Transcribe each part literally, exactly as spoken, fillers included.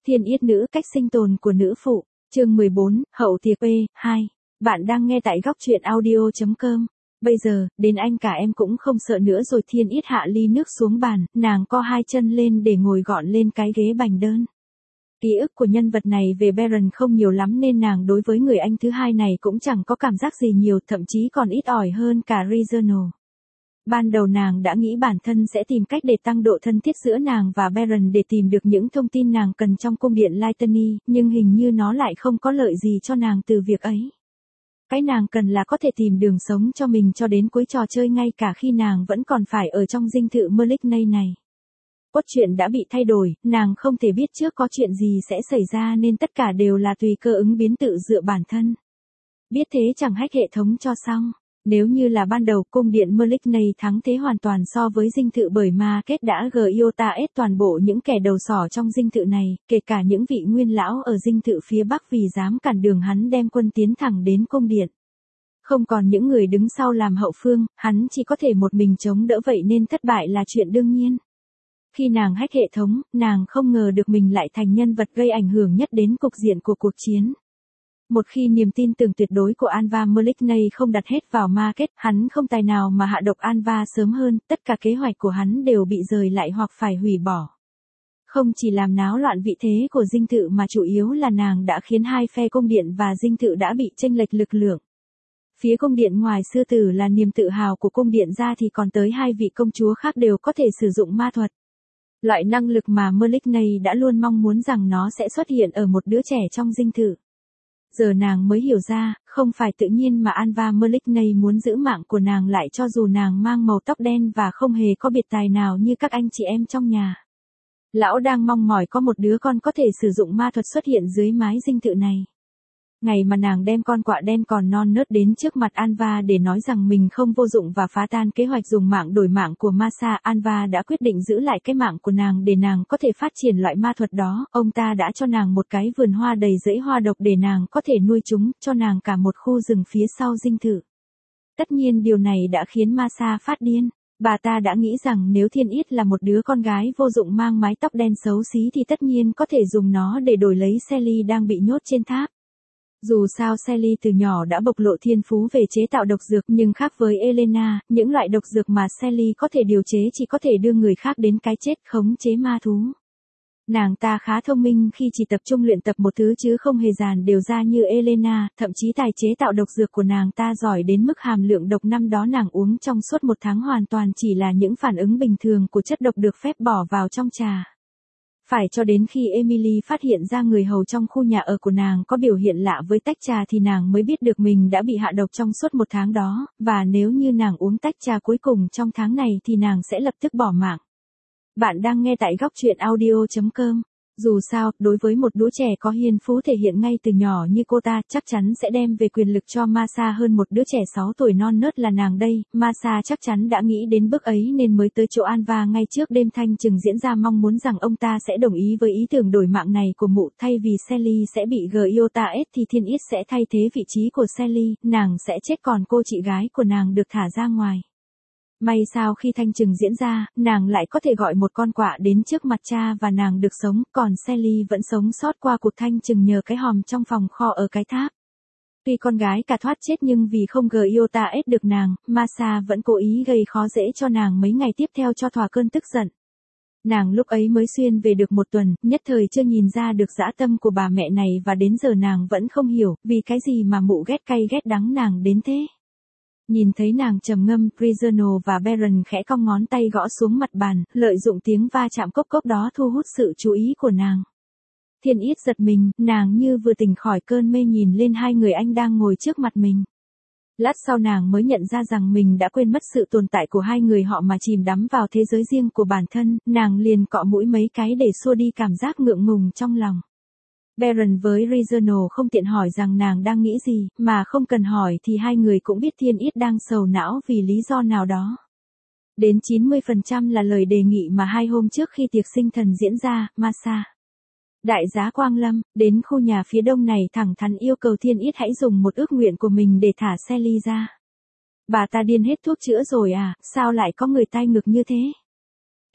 Thiên Yết nữ cách sinh tồn của nữ phụ, chương mười bốn, hậu tiệc P hai. Bạn đang nghe tại góc truyện audio chấm com. Bây giờ, đến anh cả em cũng không sợ nữa rồi. Thiên Yết hạ ly nước xuống bàn, nàng co hai chân lên để ngồi gọn lên cái ghế bành đơn. Ký ức của nhân vật này về Baron không nhiều lắm nên nàng đối với người anh thứ hai này cũng chẳng có cảm giác gì nhiều, thậm chí còn ít ỏi hơn cả Reginald. Ban đầu nàng đã nghĩ bản thân sẽ tìm cách để tăng độ thân thiết giữa nàng và Baron để tìm được những thông tin nàng cần trong cung điện Lytton, nhưng hình như nó lại không có lợi gì cho nàng từ việc ấy. Cái nàng cần là có thể tìm đường sống cho mình cho đến cuối trò chơi ngay cả khi nàng vẫn còn phải ở trong dinh thự Merlin này. Cốt truyện đã bị thay đổi, nàng không thể biết trước có chuyện gì sẽ xảy ra nên tất cả đều là tùy cơ ứng biến tự dựa bản thân. Biết thế chẳng hack hệ thống cho xong. Nếu như là ban đầu cung điện Merlin này thắng thế hoàn toàn so với dinh thự bởi ma kết đã giota ét toàn bộ những kẻ đầu sỏ trong dinh thự này, kể cả những vị nguyên lão ở dinh thự phía bắc vì dám cản đường hắn đem quân tiến thẳng đến cung điện. Không còn những người đứng sau làm hậu phương, hắn chỉ có thể một mình chống đỡ vậy nên thất bại là chuyện đương nhiên. Khi nàng hack hệ thống, nàng không ngờ được mình lại thành nhân vật gây ảnh hưởng nhất đến cục diện của cuộc chiến. Một khi niềm tin tưởng tuyệt đối của Anva Merlin không đặt hết vào ma kết, hắn không tài nào mà hạ độc Anva sớm hơn, tất cả kế hoạch của hắn đều bị rời lại hoặc phải hủy bỏ. Không chỉ làm náo loạn vị thế của dinh thự mà chủ yếu là nàng đã khiến hai phe cung điện và dinh thự đã bị chênh lệch lực lượng. Phía cung điện ngoài sư tử là niềm tự hào của cung điện ra thì còn tới hai vị công chúa khác đều có thể sử dụng ma thuật. Loại năng lực mà Merlin đã luôn mong muốn rằng nó sẽ xuất hiện ở một đứa trẻ trong dinh thự. Giờ nàng mới hiểu ra, không phải tự nhiên mà Anva Merlin muốn giữ mạng của nàng lại cho dù nàng mang màu tóc đen và không hề có biệt tài nào như các anh chị em trong nhà. Lão đang mong mỏi có một đứa con có thể sử dụng ma thuật xuất hiện dưới mái dinh thự này. Ngày mà nàng đem con quạ đen còn non nớt đến trước mặt Anva để nói rằng mình không vô dụng và phá tan kế hoạch dùng mạng đổi mạng của Masa, Anva đã quyết định giữ lại cái mạng của nàng để nàng có thể phát triển loại ma thuật đó. Ông ta đã cho nàng một cái vườn hoa đầy rẫy hoa độc để nàng có thể nuôi chúng, cho nàng cả một khu rừng phía sau dinh thự. Tất nhiên điều này đã khiến Masa phát điên. Bà ta đã nghĩ rằng nếu Thiên Yết là một đứa con gái vô dụng mang mái tóc đen xấu xí thì tất nhiên có thể dùng nó để đổi lấy Sally đang bị nhốt trên tháp. Dù sao Sally từ nhỏ đã bộc lộ thiên phú về chế tạo độc dược nhưng khác với Elena, những loại độc dược mà Sally có thể điều chế chỉ có thể đưa người khác đến cái chết, khống chế ma thú. Nàng ta khá thông minh khi chỉ tập trung luyện tập một thứ chứ không hề dàn đều ra như Elena, thậm chí tài chế tạo độc dược của nàng ta giỏi đến mức hàm lượng độc năm đó nàng uống trong suốt một tháng hoàn toàn chỉ là những phản ứng bình thường của chất độc được phép bỏ vào trong trà. Phải cho đến khi Emily phát hiện ra người hầu trong khu nhà ở của nàng có biểu hiện lạ với tách trà thì nàng mới biết được mình đã bị hạ độc trong suốt một tháng đó, và nếu như nàng uống tách trà cuối cùng trong tháng này thì nàng sẽ lập tức bỏ mạng. Bạn đang nghe tại góc truyện audio chấm com. Dù sao, đối với một đứa trẻ có hiền phú thể hiện ngay từ nhỏ như cô ta, chắc chắn sẽ đem về quyền lực cho Masa hơn một đứa trẻ sáu tuổi non nớt là nàng đây. Masa chắc chắn đã nghĩ đến bước ấy nên mới tới chỗ Anva ngay trước đêm thanh trừng diễn ra mong muốn rằng ông ta sẽ đồng ý với ý tưởng đổi mạng này của mụ. Thay vì Sally sẽ bị giota ét thì Thiên Yết sẽ thay thế vị trí của Sally, nàng sẽ chết còn cô chị gái của nàng được thả ra ngoài. May sao khi thanh trừng diễn ra, nàng lại có thể gọi một con quạ đến trước mặt cha và nàng được sống, còn Sally vẫn sống sót qua cuộc thanh trừng nhờ cái hòm trong phòng kho ở cái tháp. Tuy con gái cả thoát chết nhưng vì không giota ét được nàng, Masa vẫn cố ý gây khó dễ cho nàng mấy ngày tiếp theo cho thỏa cơn tức giận. Nàng lúc ấy mới xuyên về được một tuần, nhất thời chưa nhìn ra được dã tâm của bà mẹ này và đến giờ nàng vẫn không hiểu, vì cái gì mà mụ ghét cay ghét đắng nàng đến thế. Nhìn thấy nàng trầm ngâm, Reginald và Baron khẽ cong ngón tay gõ xuống mặt bàn, lợi dụng tiếng va chạm cốc cốc đó thu hút sự chú ý của nàng. Thiên Yết giật mình, nàng như vừa tỉnh khỏi cơn mê nhìn lên hai người anh đang ngồi trước mặt mình. Lát sau nàng mới nhận ra rằng mình đã quên mất sự tồn tại của hai người họ mà chìm đắm vào thế giới riêng của bản thân, nàng liền cọ mũi mấy cái để xua đi cảm giác ngượng ngùng trong lòng. Baron với Reginald không tiện hỏi rằng nàng đang nghĩ gì, mà không cần hỏi thì hai người cũng biết Thiên Yết đang sầu não vì lý do nào đó. Đến chín mươi phần trăm là lời đề nghị mà hai hôm trước khi tiệc sinh thần diễn ra, Masa, đại giá Quang Lâm, đến khu nhà phía đông này thẳng thắn yêu cầu Thiên Yết hãy dùng một ước nguyện của mình để thả Sally ra. Bà ta điên hết thuốc chữa rồi à, sao lại có người tai ngược như thế?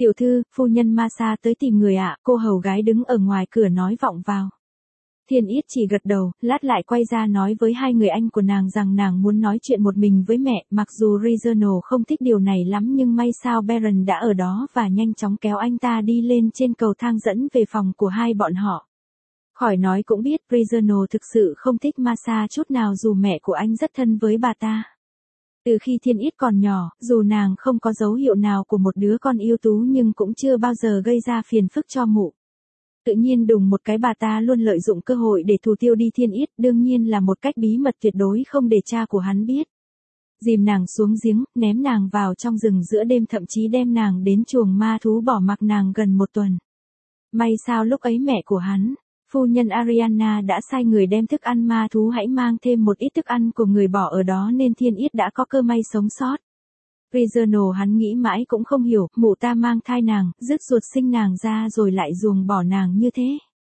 Tiểu thư, phu nhân Masa tới tìm người ạ, cô hầu gái đứng ở ngoài cửa nói vọng vào. Thiên Yết chỉ gật đầu, lát lại quay ra nói với hai người anh của nàng rằng nàng muốn nói chuyện một mình với mẹ, mặc dù Reginald không thích điều này lắm nhưng may sao Baron đã ở đó và nhanh chóng kéo anh ta đi lên trên cầu thang dẫn về phòng của hai bọn họ. Khỏi nói cũng biết Reginald thực sự không thích Masa chút nào dù mẹ của anh rất thân với bà ta. Từ khi Thiên Yết còn nhỏ, dù nàng không có dấu hiệu nào của một đứa con ưu tú nhưng cũng chưa bao giờ gây ra phiền phức cho mụ. Tự nhiên đùng một cái bà ta luôn lợi dụng cơ hội để thù tiêu đi Thiên Yết, đương nhiên là một cách bí mật tuyệt đối không để cha của hắn biết. Dìm nàng xuống giếng, ném nàng vào trong rừng giữa đêm, thậm chí đem nàng đến chuồng ma thú bỏ mặc nàng gần một tuần. May sao lúc ấy mẹ của hắn, phu nhân Ariana đã sai người đem thức ăn ma thú hãy mang thêm một ít thức ăn của người bỏ ở đó nên Thiên Yết đã có cơ may sống sót. Reginald hắn nghĩ mãi cũng không hiểu, mụ ta mang thai nàng, rứt ruột sinh nàng ra rồi lại ruồng bỏ nàng như thế.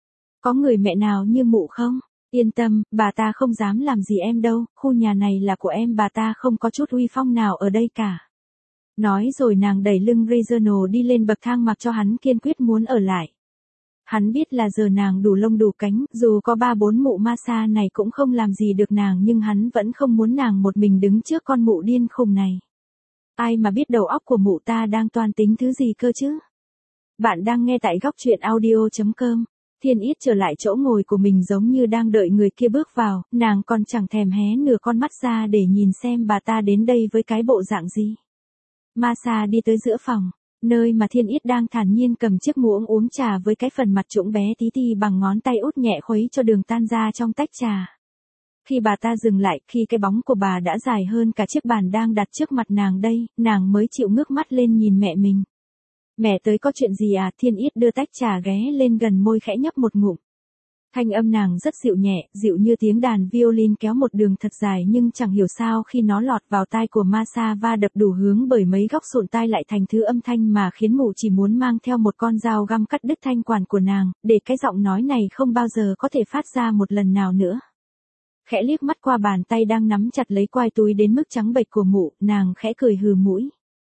Có người mẹ nào như mụ không? Yên tâm, bà ta không dám làm gì em đâu, khu nhà này là của em, bà ta không có chút uy phong nào ở đây cả. Nói rồi nàng đẩy lưng Reginald đi lên bậc thang mặc cho hắn kiên quyết muốn ở lại. Hắn biết là giờ nàng đủ lông đủ cánh, dù có ba bốn mụ Masa này cũng không làm gì được nàng nhưng hắn vẫn không muốn nàng một mình đứng trước con mụ điên khùng này. Ai mà biết đầu óc của mụ ta đang toan tính thứ gì cơ chứ? Bạn đang nghe tại góc truyện audio chấm com. Thiên Yết trở lại chỗ ngồi của mình giống như đang đợi người kia bước vào, nàng còn chẳng thèm hé nửa con mắt ra để nhìn xem bà ta đến đây với cái bộ dạng gì. Masa đi tới giữa phòng, nơi mà Thiên Yết đang thản nhiên cầm chiếc muỗng uống trà với cái phần mặt trũng bé tí ti bằng ngón tay út nhẹ khuấy cho đường tan ra trong tách trà. Khi bà ta dừng lại, khi cái bóng của bà đã dài hơn cả chiếc bàn đang đặt trước mặt nàng đây, nàng mới chịu ngước mắt lên nhìn mẹ mình. Mẹ tới có chuyện gì à? Thiên Yết đưa tách trà ghé lên gần môi khẽ nhấp một ngụm. Thanh âm nàng rất dịu nhẹ, dịu như tiếng đàn violin kéo một đường thật dài nhưng chẳng hiểu sao khi nó lọt vào tai của Masa va đập đủ hướng bởi mấy góc sụn tai lại thành thứ âm thanh mà khiến mụ chỉ muốn mang theo một con dao găm cắt đứt thanh quản của nàng, để cái giọng nói này không bao giờ có thể phát ra một lần nào nữa. Khẽ liếc mắt qua bàn tay đang nắm chặt lấy quai túi đến mức trắng bệch của mụ, nàng khẽ cười hừ mũi.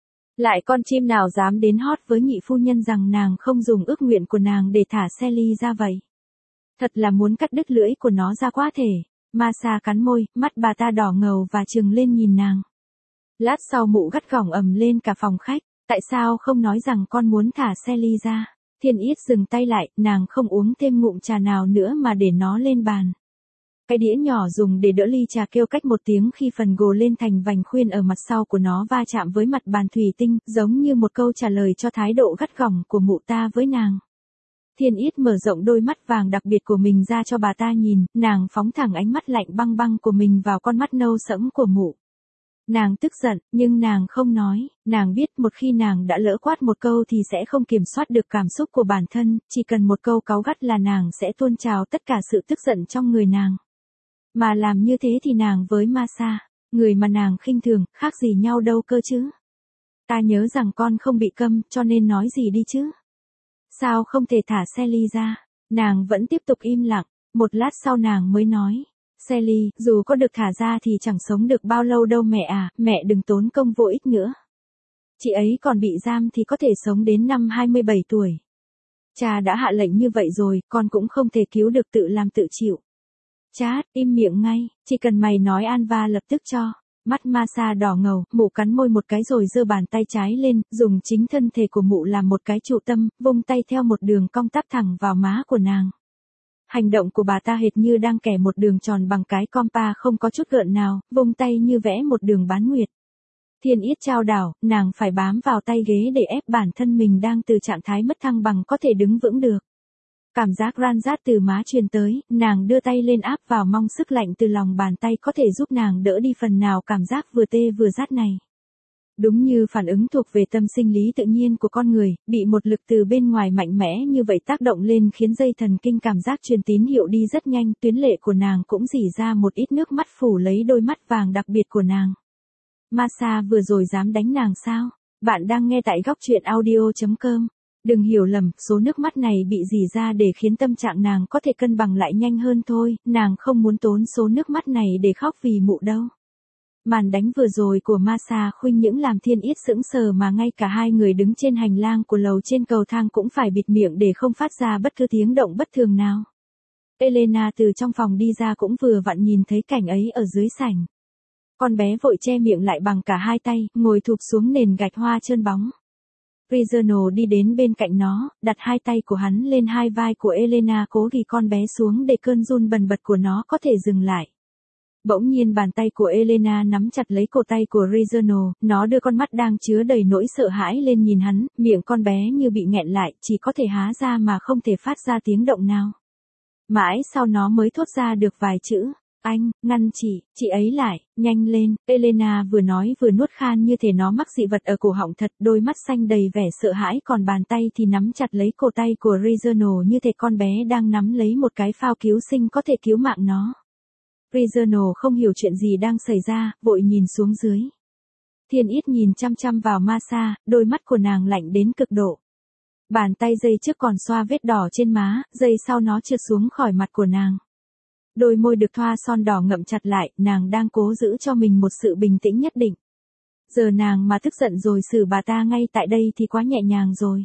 Lại con chim nào dám đến hót với nhị phu nhân rằng nàng không dùng ước nguyện của nàng để thả Sally ra vậy. Thật là muốn cắt đứt lưỡi của nó ra quá thể. Masa cắn môi, mắt bà ta đỏ ngầu và trừng lên nhìn nàng. Lát sau mụ gắt gỏng ầm lên cả phòng khách, tại sao không nói rằng con muốn thả Sally ra? Thiên Yết dừng tay lại, nàng không uống thêm ngụm trà nào nữa mà để nó lên bàn. Cái đĩa nhỏ dùng để đỡ ly trà kêu cách một tiếng khi phần gồ lên thành vành khuyên ở mặt sau của nó va chạm với mặt bàn thủy tinh, giống như một câu trả lời cho thái độ gắt gỏng của mụ ta với nàng. Thiên Yết mở rộng đôi mắt vàng đặc biệt của mình ra cho bà ta nhìn, nàng phóng thẳng ánh mắt lạnh băng băng của mình vào con mắt nâu sẫm của mụ. Nàng tức giận, nhưng nàng không nói, nàng biết một khi nàng đã lỡ quát một câu thì sẽ không kiểm soát được cảm xúc của bản thân, chỉ cần một câu cáu gắt là nàng sẽ tuôn trào tất cả sự tức giận trong người nàng. Mà làm như thế thì nàng với Masa, người mà nàng khinh thường, khác gì nhau đâu cơ chứ. Ta nhớ rằng con không bị câm, cho nên nói gì đi chứ. Sao không thể thả Sally ra? Nàng vẫn tiếp tục im lặng, một lát sau nàng mới nói. Sally, dù có được thả ra thì chẳng sống được bao lâu đâu mẹ à, mẹ đừng tốn công vô ích nữa. Chị ấy còn bị giam thì có thể sống đến năm hai mươi bảy tuổi. Cha đã hạ lệnh như vậy rồi, con cũng không thể cứu được, tự làm tự chịu. Chát, im miệng ngay, chỉ cần mày nói Anva lập tức cho. Mắt Masa đỏ ngầu, mụ cắn môi một cái rồi giơ bàn tay trái lên, dùng chính thân thể của mụ làm một cái trụ tâm, vung tay theo một đường cong tắp thẳng vào má của nàng. Hành động của bà ta hệt như đang kẻ một đường tròn bằng cái compa không có chút gợn nào, vung tay như vẽ một đường bán nguyệt. Thiên Yết chao đảo, nàng phải bám vào tay ghế để ép bản thân mình đang từ trạng thái mất thăng bằng có thể đứng vững được. Cảm giác ran rát từ má truyền tới, nàng đưa tay lên áp vào mong sức lạnh từ lòng bàn tay có thể giúp nàng đỡ đi phần nào cảm giác vừa tê vừa rát này. Đúng như phản ứng thuộc về tâm sinh lý tự nhiên của con người, bị một lực từ bên ngoài mạnh mẽ như vậy tác động lên khiến dây thần kinh cảm giác truyền tín hiệu đi rất nhanh, tuyến lệ của nàng cũng rỉ ra một ít nước mắt phủ lấy đôi mắt vàng đặc biệt của nàng. Masa vừa rồi dám đánh nàng sao? Bạn đang nghe tại góc truyện audio chấm com. Đừng hiểu lầm, số nước mắt này bị rỉ ra để khiến tâm trạng nàng có thể cân bằng lại nhanh hơn thôi, nàng không muốn tốn số nước mắt này để khóc vì mụ đâu. Màn đánh vừa rồi của Masa Khuynh những làm Thiên Yết sững sờ mà ngay cả hai người đứng trên hành lang của lầu trên cầu thang cũng phải bịt miệng để không phát ra bất cứ tiếng động bất thường nào. Elena từ trong phòng đi ra cũng vừa vặn nhìn thấy cảnh ấy ở dưới sảnh. Con bé vội che miệng lại bằng cả hai tay, ngồi thụp xuống nền gạch hoa trơn bóng. Reginald đi đến bên cạnh nó, đặt hai tay của hắn lên hai vai của Elena cố ghi con bé xuống để cơn run bần bật của nó có thể dừng lại. Bỗng nhiên bàn tay của Elena nắm chặt lấy cổ tay của Reginald, nó đưa con mắt đang chứa đầy nỗi sợ hãi lên nhìn hắn, miệng con bé như bị nghẹn lại, chỉ có thể há ra mà không thể phát ra tiếng động nào. Mãi sau nó mới thốt ra được vài chữ, anh, ngăn chị, chị ấy lại, nhanh lên. Elena vừa nói vừa nuốt khan như thể nó mắc dị vật ở cổ họng thật, đôi mắt xanh đầy vẻ sợ hãi còn bàn tay thì nắm chặt lấy cổ tay của Reginald như thể con bé đang nắm lấy một cái phao cứu sinh có thể cứu mạng nó. Reginald không hiểu chuyện gì đang xảy ra, vội nhìn xuống dưới. Thiên Yết nhìn chăm chăm vào Masa, đôi mắt của nàng lạnh đến cực độ. Bàn tay giây trước còn xoa vết đỏ trên má, giây sau nó trượt xuống khỏi mặt của nàng. Đôi môi được thoa son đỏ ngậm chặt lại, nàng đang cố giữ cho mình một sự bình tĩnh nhất định. Giờ nàng mà tức giận rồi xử bà ta ngay tại đây thì quá nhẹ nhàng rồi.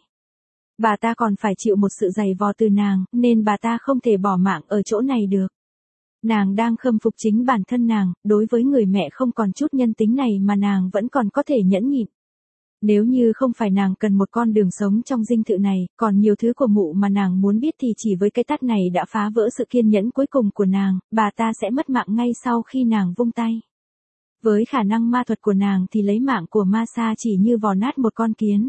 Bà ta còn phải chịu một sự giày vò từ nàng, nên bà ta không thể bỏ mạng ở chỗ này được. Nàng đang khâm phục chính bản thân nàng, đối với người mẹ không còn chút nhân tính này mà nàng vẫn còn có thể nhẫn nhịn. Nếu như không phải nàng cần một con đường sống trong dinh thự này, còn nhiều thứ của mụ mà nàng muốn biết thì chỉ với cái tát này đã phá vỡ sự kiên nhẫn cuối cùng của nàng, bà ta sẽ mất mạng ngay sau khi nàng vung tay. Với khả năng ma thuật của nàng thì lấy mạng của Masa chỉ như vò nát một con kiến.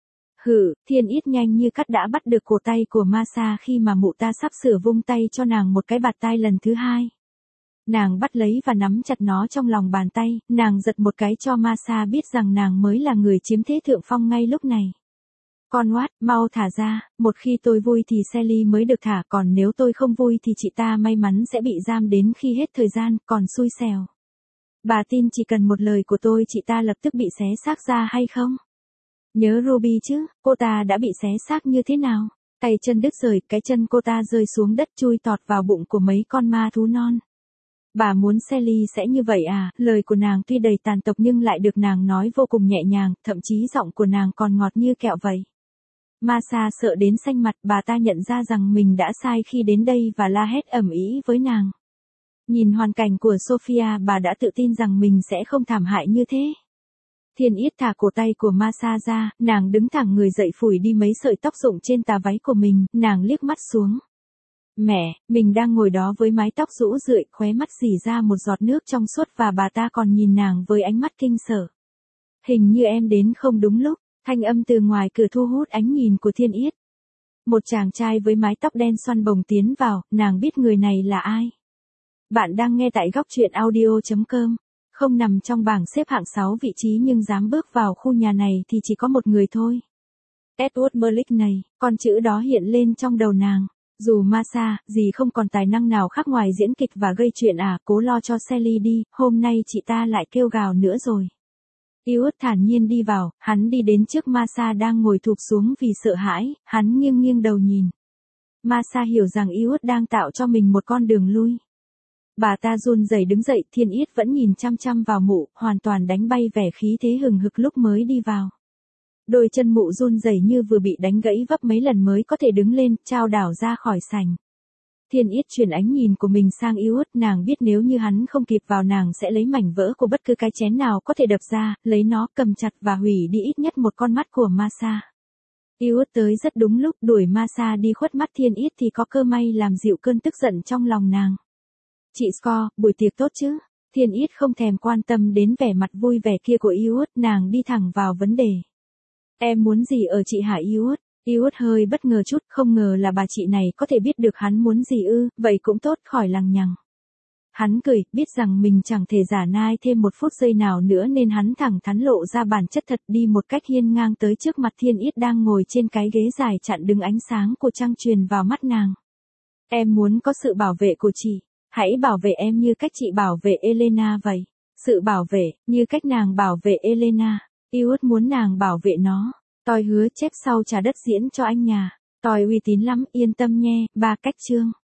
Hử, Thiên Yết nhanh như cắt đã bắt được cổ tay của Masa khi mà mụ ta sắp sửa vung tay cho nàng một cái bạt tai lần thứ hai. Nàng bắt lấy và nắm chặt nó trong lòng bàn tay, nàng giật một cái cho Masa biết rằng nàng mới là người chiếm thế thượng phong ngay lúc này. Con oát, mau thả ra, một khi tôi vui thì Sally mới được thả, còn nếu tôi không vui thì chị ta may mắn sẽ bị giam đến khi hết thời gian, còn xui xẻo. Bà tin chỉ cần một lời của tôi chị ta lập tức bị xé xác ra hay không? Nhớ Ruby chứ, cô ta đã bị xé xác như thế nào? Tay chân đứt rời, cái chân cô ta rơi xuống đất chui tọt vào bụng của mấy con ma thú non. Bà muốn Sally sẽ như vậy à? Lời của nàng tuy đầy tàn tộc nhưng lại được nàng nói vô cùng nhẹ nhàng, thậm chí giọng của nàng còn ngọt như kẹo vậy. Masa sợ đến xanh mặt, bà ta nhận ra rằng mình đã sai khi đến đây và la hét ầm ĩ với nàng. Nhìn hoàn cảnh của Sophia, bà đã tự tin rằng mình sẽ không thảm hại như thế. Thiên Yết thả cổ tay của Masa ra, nàng đứng thẳng người dậy phủi đi mấy sợi tóc rụng trên tà váy của mình, nàng liếc mắt xuống. Mẹ, mình đang ngồi đó với mái tóc rũ rượi, khóe mắt rỉ ra một giọt nước trong suốt và bà ta còn nhìn nàng với ánh mắt kinh sợ. Hình như em đến không đúng lúc, thanh âm từ ngoài cửa thu hút ánh nhìn của Thiên Yết. Một chàng trai với mái tóc đen xoăn bồng tiến vào, nàng biết người này là ai. Bạn đang nghe tại góc truyện audio chấm com. Không nằm trong bảng xếp hạng sáu vị trí nhưng dám bước vào khu nhà này thì chỉ có một người thôi. Edward Merlick này, con chữ đó hiện lên trong đầu nàng. Dù Masa, gì không còn tài năng nào khác ngoài diễn kịch và gây chuyện à, cố lo cho Sally đi, hôm nay chị ta lại kêu gào nữa rồi. Edward thản nhiên đi vào, hắn đi đến trước Masa đang ngồi thụp xuống vì sợ hãi, hắn nghiêng nghiêng đầu nhìn. Masa hiểu rằng Edward đang tạo cho mình một con đường lui. Bà ta run rẩy đứng dậy, Thiên Yết vẫn nhìn chăm chăm vào mụ, hoàn toàn đánh bay vẻ khí thế hừng hực lúc mới đi vào. Đôi chân mụ run rẩy như vừa bị đánh gãy vấp mấy lần mới có thể đứng lên, chao đảo ra khỏi sảnh. Thiên Yết chuyển ánh nhìn của mình sang Edward, nàng biết nếu như hắn không kịp vào nàng sẽ lấy mảnh vỡ của bất cứ cái chén nào có thể đập ra, lấy nó cầm chặt và hủy đi ít nhất một con mắt của Masa. Edward tới rất đúng lúc, đuổi Masa đi khuất mắt Thiên Yết thì có cơ may làm dịu cơn tức giận trong lòng nàng. Chị Score, buổi tiệc tốt chứ? Thiên Yết không thèm quan tâm đến vẻ mặt vui vẻ kia của Edward, nàng đi thẳng vào vấn đề. Em muốn gì ở chị hả Edward? Edward hơi bất ngờ chút, không ngờ là bà chị này có thể biết được hắn muốn gì ư, vậy cũng tốt, khỏi lằng nhằng. Hắn cười, biết rằng mình chẳng thể giả nai thêm một phút giây nào nữa nên hắn thẳng thắn lộ ra bản chất thật, đi một cách hiên ngang tới trước mặt Thiên Yết đang ngồi trên cái ghế dài chặn đứng ánh sáng của trăng truyền vào mắt nàng. Em muốn có sự bảo vệ của chị. Hãy bảo vệ em như cách chị bảo vệ Elena vậy. Sự bảo vệ, như cách nàng bảo vệ Elena. Edward muốn nàng bảo vệ nó. Tôi hứa chép sau trả đất diễn cho anh nhà. Tôi uy tín lắm, yên tâm nghe, ba cách chương.